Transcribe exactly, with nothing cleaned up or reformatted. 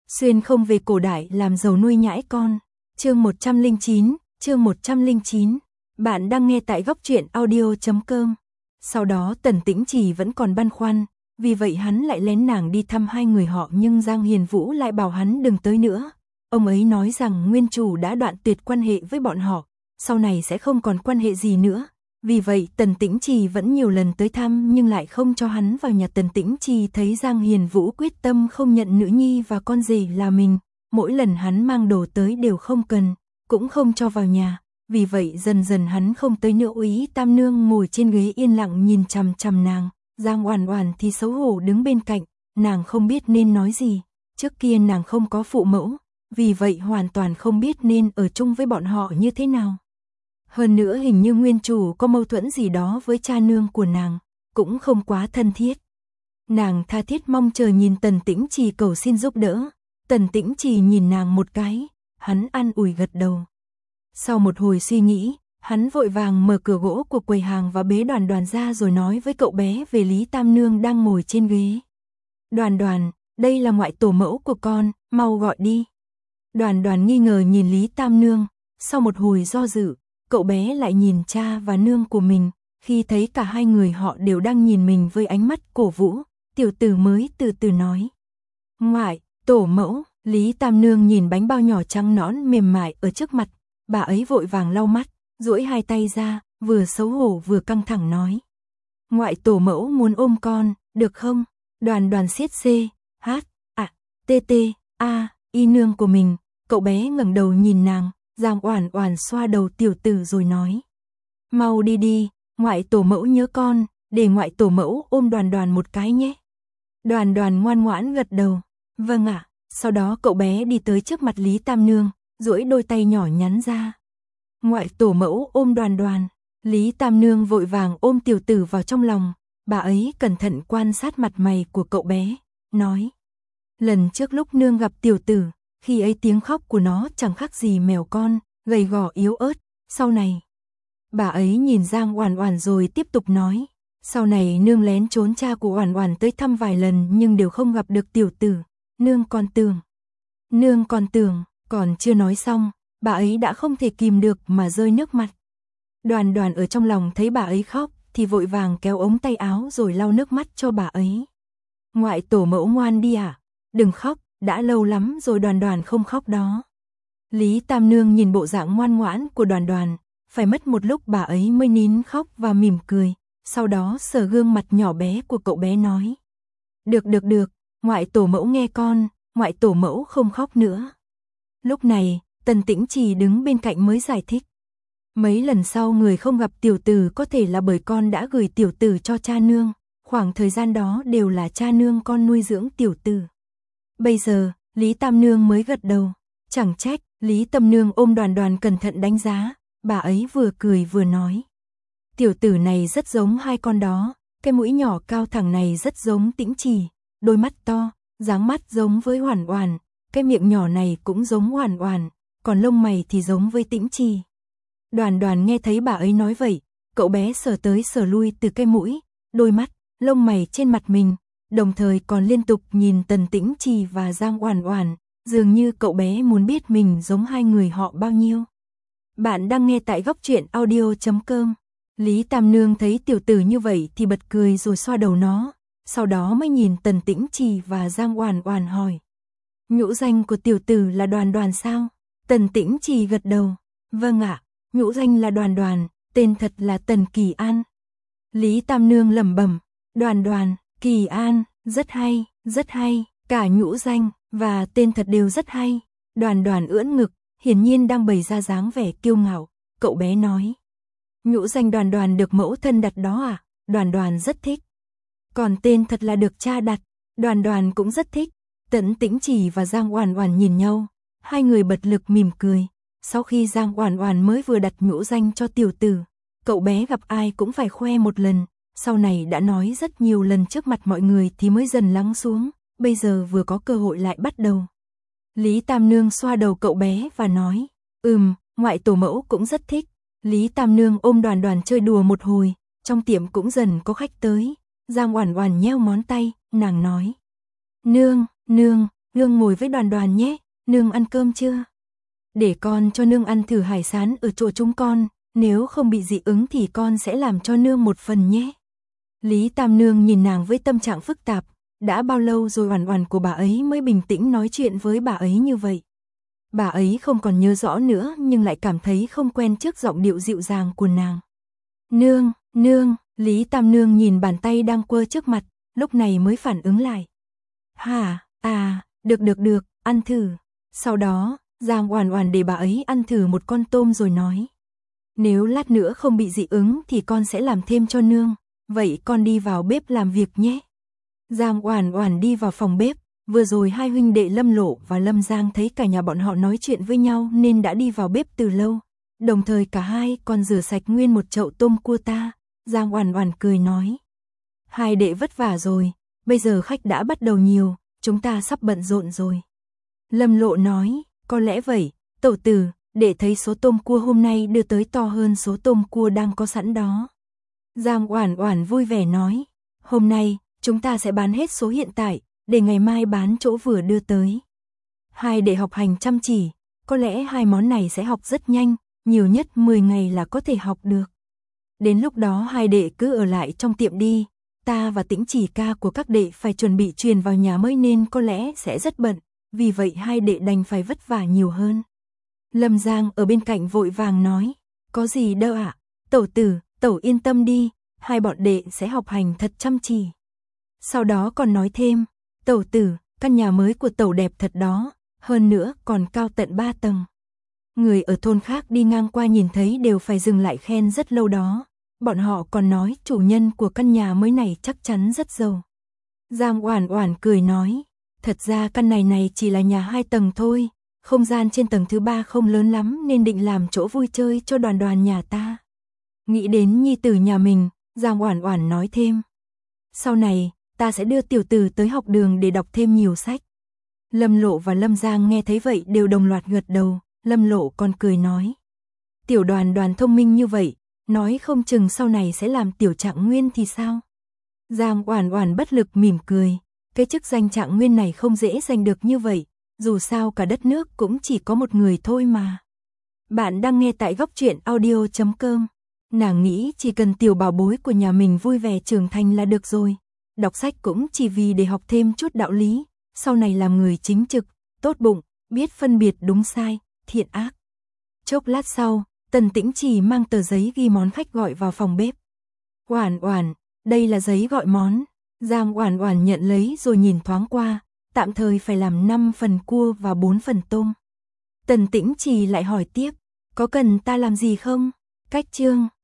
Xuyên không về cổ đại làm giàu nuôi nhãi con. Chương một trăm lẻ chín, chương một trăm lẻ chín. Bạn đang nghe tại góc truyện audio chấm com. Sau đó Tần Tĩnh Trì vẫn còn băn khoăn, vì vậy hắn lại lén nàng đi thăm hai người họ, nhưng Giang Hiền Vũ lại bảo hắn đừng tới nữa. Ông ấy nói rằng nguyên chủ đã đoạn tuyệt quan hệ với bọn họ, sau này sẽ không còn quan hệ gì nữa. Vì vậy Tần Tĩnh Trì vẫn nhiều lần tới thăm nhưng lại không cho hắn vào nhà. Tần Tĩnh Trì thấy Giang Hiền Vũ quyết tâm không nhận nữ nhi và con rể là mình, mỗi lần hắn mang đồ tới đều không cần, cũng không cho vào nhà. Vì vậy dần dần hắn không tới nữa. Úy Tam Nương ngồi trên ghế yên lặng nhìn chằm chằm nàng, Giang Oản Oản thì xấu hổ đứng bên cạnh, nàng không biết nên nói gì. Trước kia nàng không có phụ mẫu, vì vậy hoàn toàn không biết nên ở chung với bọn họ như thế nào. Hơn nữa hình như nguyên chủ có mâu thuẫn gì đó với cha nương của nàng, cũng không quá thân thiết. Nàng tha thiết mong chờ nhìn Tần Tĩnh Trì cầu xin giúp đỡ. Tần Tĩnh Trì nhìn nàng một cái, hắn an ủi gật đầu. Sau một hồi suy nghĩ, hắn vội vàng mở cửa gỗ của quầy hàng và bế Đoàn Đoàn ra rồi nói với cậu bé về Lý Tam Nương đang ngồi trên ghế. Đoàn Đoàn, đây là ngoại tổ mẫu của con, mau gọi đi. Đoàn Đoàn nghi ngờ nhìn Lý Tam Nương, sau một hồi do dự, cậu bé lại nhìn cha và nương của mình, khi thấy cả hai người họ đều đang nhìn mình với ánh mắt cổ vũ, tiểu tử mới từ từ nói. Ngoại, tổ mẫu. Lý Tam Nương nhìn bánh bao nhỏ trắng nõn mềm mại ở trước mặt, bà ấy vội vàng lau mắt, duỗi hai tay ra, vừa xấu hổ vừa căng thẳng nói. Ngoại tổ mẫu muốn ôm con, được không? Đoàn Đoàn siết C, H, A, T T, A, Y nương của mình, cậu bé ngẩng đầu nhìn nàng. Giang Oản Oản xoa đầu tiểu tử rồi nói. Mau đi đi, ngoại tổ mẫu nhớ con, để ngoại tổ mẫu ôm Đoàn Đoàn một cái nhé. Đoàn Đoàn ngoan ngoãn gật đầu. Vâng ạ. Sau đó cậu bé đi tới trước mặt Lý Tam Nương, duỗi đôi tay nhỏ nhắn ra. Ngoại tổ mẫu ôm Đoàn Đoàn. Lý Tam Nương vội vàng ôm tiểu tử vào trong lòng, bà ấy cẩn thận quan sát mặt mày của cậu bé, nói. Lần trước lúc nương gặp tiểu tử, khi ấy tiếng khóc của nó chẳng khác gì mèo con, gầy gò yếu ớt. Sau này, bà ấy nhìn Giang Oản Oản rồi tiếp tục nói. Sau này nương lén trốn cha của Oản Oản tới thăm vài lần nhưng đều không gặp được tiểu tử. Nương còn tưởng, nương còn tưởng, còn chưa nói xong, bà ấy đã không thể kìm được mà rơi nước mắt. Đoàn Đoàn ở trong lòng thấy bà ấy khóc thì vội vàng kéo ống tay áo rồi lau nước mắt cho bà ấy. Ngoại tổ mẫu ngoan đi à, đừng khóc, đã lâu lắm rồi Đoàn Đoàn không khóc đó. Lý Tam Nương nhìn bộ dạng ngoan ngoãn của Đoàn Đoàn, phải mất một lúc bà ấy mới nín khóc và mỉm cười, sau đó sờ gương mặt nhỏ bé của cậu bé nói. Được được được, ngoại tổ mẫu nghe con, ngoại tổ mẫu không khóc nữa. Lúc này, Tần Tĩnh Trì đứng bên cạnh mới giải thích. Mấy lần sau người không gặp tiểu tử có thể là bởi con đã gửi tiểu tử cho cha nương, khoảng thời gian đó đều là cha nương con nuôi dưỡng tiểu tử. Bây giờ, Lý Tam Nương mới gật đầu, chẳng trách. Lý Tam Nương ôm Đoàn Đoàn cẩn thận đánh giá, bà ấy vừa cười vừa nói. Tiểu tử này rất giống hai con đó, cái mũi nhỏ cao thẳng này rất giống Tĩnh Trì, đôi mắt to, dáng mắt giống với Oản Oản, cái miệng nhỏ này cũng giống Oản Oản, còn lông mày thì giống với Tĩnh Trì. Đoàn Đoàn nghe thấy bà ấy nói vậy, cậu bé sờ tới sờ lui từ cái mũi, đôi mắt, lông mày trên mặt mình, đồng thời còn liên tục nhìn Tần Tĩnh Trì và Giang Oản Oản, dường như cậu bé muốn biết mình giống hai người họ bao nhiêu. Bạn đang nghe tại góc truyện audio chấm com. Lý Tam Nương thấy tiểu tử như vậy thì bật cười rồi xoa đầu nó, sau đó mới nhìn Tần Tĩnh Trì và Giang Oản Oản hỏi. Nhũ danh của tiểu tử là Đoàn Đoàn sao? Tần Tĩnh Trì gật đầu. Vâng ạ, nhũ danh là Đoàn Đoàn, tên thật là Tần Kỳ An. Lý Tam Nương lẩm bẩm. Đoàn Đoàn, Kỳ An, rất hay, rất hay, cả nhũ danh và tên thật đều rất hay. Đoàn Đoàn ưỡn ngực, hiển nhiên đang bày ra dáng vẻ kiêu ngạo, cậu bé nói. Nhũ danh Đoàn Đoàn được mẫu thân đặt đó à? Đoàn Đoàn rất thích. Còn tên thật là được cha đặt, Đoàn Đoàn cũng rất thích. Tần Tĩnh Trì và Giang Oản Oản nhìn nhau, hai người bật lực mỉm cười. Sau khi Giang Oản Oản mới vừa đặt nhũ danh cho tiểu tử, cậu bé gặp ai cũng phải khoe một lần, sau này đã nói rất nhiều lần trước mặt mọi người thì mới dần lắng xuống, bây giờ vừa có cơ hội lại bắt đầu. Lý Tam Nương xoa đầu cậu bé và nói, ừm, ngoại tổ mẫu cũng rất thích. Lý Tam Nương ôm Đoàn Đoàn chơi đùa một hồi, trong tiệm cũng dần có khách tới. Giang Oản Oản nheo ngón tay, nàng nói. Nương, nương, nương ngồi với Đoàn Đoàn nhé, nương ăn cơm chưa? Để con cho nương ăn thử hải sản ở chỗ chúng con, nếu không bị dị ứng thì con sẽ làm cho nương một phần nhé. Lý Tam Nương nhìn nàng với tâm trạng phức tạp, đã bao lâu rồi Oản Oản của bà ấy mới bình tĩnh nói chuyện với bà ấy như vậy. Bà ấy không còn nhớ rõ nữa nhưng lại cảm thấy không quen trước giọng điệu dịu dàng của nàng. Nương, nương, Lý Tam Nương nhìn bàn tay đang quơ trước mặt, lúc này mới phản ứng lại. Hả, à, được được được, ăn thử. Sau đó, Giang Oản Oản để bà ấy ăn thử một con tôm rồi nói. Nếu lát nữa không bị dị ứng thì con sẽ làm thêm cho nương, vậy con đi vào bếp làm việc nhé. Giang Oản Oản đi vào phòng bếp, vừa rồi hai huynh đệ Lâm Lộ và Lâm Giang thấy cả nhà bọn họ nói chuyện với nhau nên đã đi vào bếp từ lâu. Đồng thời cả hai còn rửa sạch nguyên một chậu tôm cua ta. Giang Oản Oản cười nói. Hai đệ vất vả rồi, bây giờ khách đã bắt đầu nhiều, chúng ta sắp bận rộn rồi. Lâm Lộ nói, có lẽ vậy, tẩu tử, đệ thấy số tôm cua hôm nay đưa tới to hơn số tôm cua đang có sẵn đó. Giang Oản Oản vui vẻ nói, hôm nay, chúng ta sẽ bán hết số hiện tại, để ngày mai bán chỗ vừa đưa tới. Hai đệ học hành chăm chỉ, có lẽ hai món này sẽ học rất nhanh, nhiều nhất mười ngày là có thể học được. Đến lúc đó hai đệ cứ ở lại trong tiệm đi, ta và Tĩnh Chỉ ca của các đệ phải chuẩn bị truyền vào nhà mới nên có lẽ sẽ rất bận, vì vậy hai đệ đành phải vất vả nhiều hơn. Lâm Giang ở bên cạnh vội vàng nói, có gì đâu ạ, tẩu tử, tẩu yên tâm đi, hai bọn đệ sẽ học hành thật chăm chỉ. Sau đó còn nói thêm, tẩu tử, căn nhà mới của tẩu đẹp thật đó, hơn nữa còn cao tận ba tầng. Người ở thôn khác đi ngang qua nhìn thấy đều phải dừng lại khen rất lâu đó. Bọn họ còn nói chủ nhân của căn nhà mới này chắc chắn rất giàu. Giang Oản Oản cười nói, thật ra căn này này chỉ là nhà hai tầng thôi, không gian trên tầng thứ ba không lớn lắm nên định làm chỗ vui chơi cho Đoàn Đoàn nhà ta. Nghĩ đến nhi tử nhà mình, Giang Oản Oản nói thêm, sau này ta sẽ đưa tiểu tử tới học đường để đọc thêm nhiều sách. Lâm Lộ và Lâm Giang nghe thấy vậy đều đồng loạt gật đầu. Lâm Lộ còn cười nói, tiểu Đoàn Đoàn thông minh như vậy, nói không chừng sau này sẽ làm tiểu Trạng Nguyên thì sao? Giang Oản Oản bất lực mỉm cười, cái chức danh Trạng Nguyên này không dễ giành được như vậy, dù sao cả đất nước cũng chỉ có một người thôi mà. Bạn đang nghe tại góc truyện audio chấm com. Nàng nghĩ chỉ cần tiểu bảo bối của nhà mình vui vẻ trưởng thành là được rồi. Đọc sách cũng chỉ vì để học thêm chút đạo lý, sau này làm người chính trực, tốt bụng, biết phân biệt đúng sai, thiện ác. Chốc lát sau, Tần Tĩnh Chỉ mang tờ giấy ghi món khách gọi vào phòng bếp. Oản Oản, đây là giấy gọi món. Giang Oản Oản nhận lấy rồi nhìn thoáng qua, tạm thời phải làm năm phần cua và bốn phần tôm. Tần Tĩnh Chỉ lại hỏi tiếp, có cần ta làm gì không? Cách chương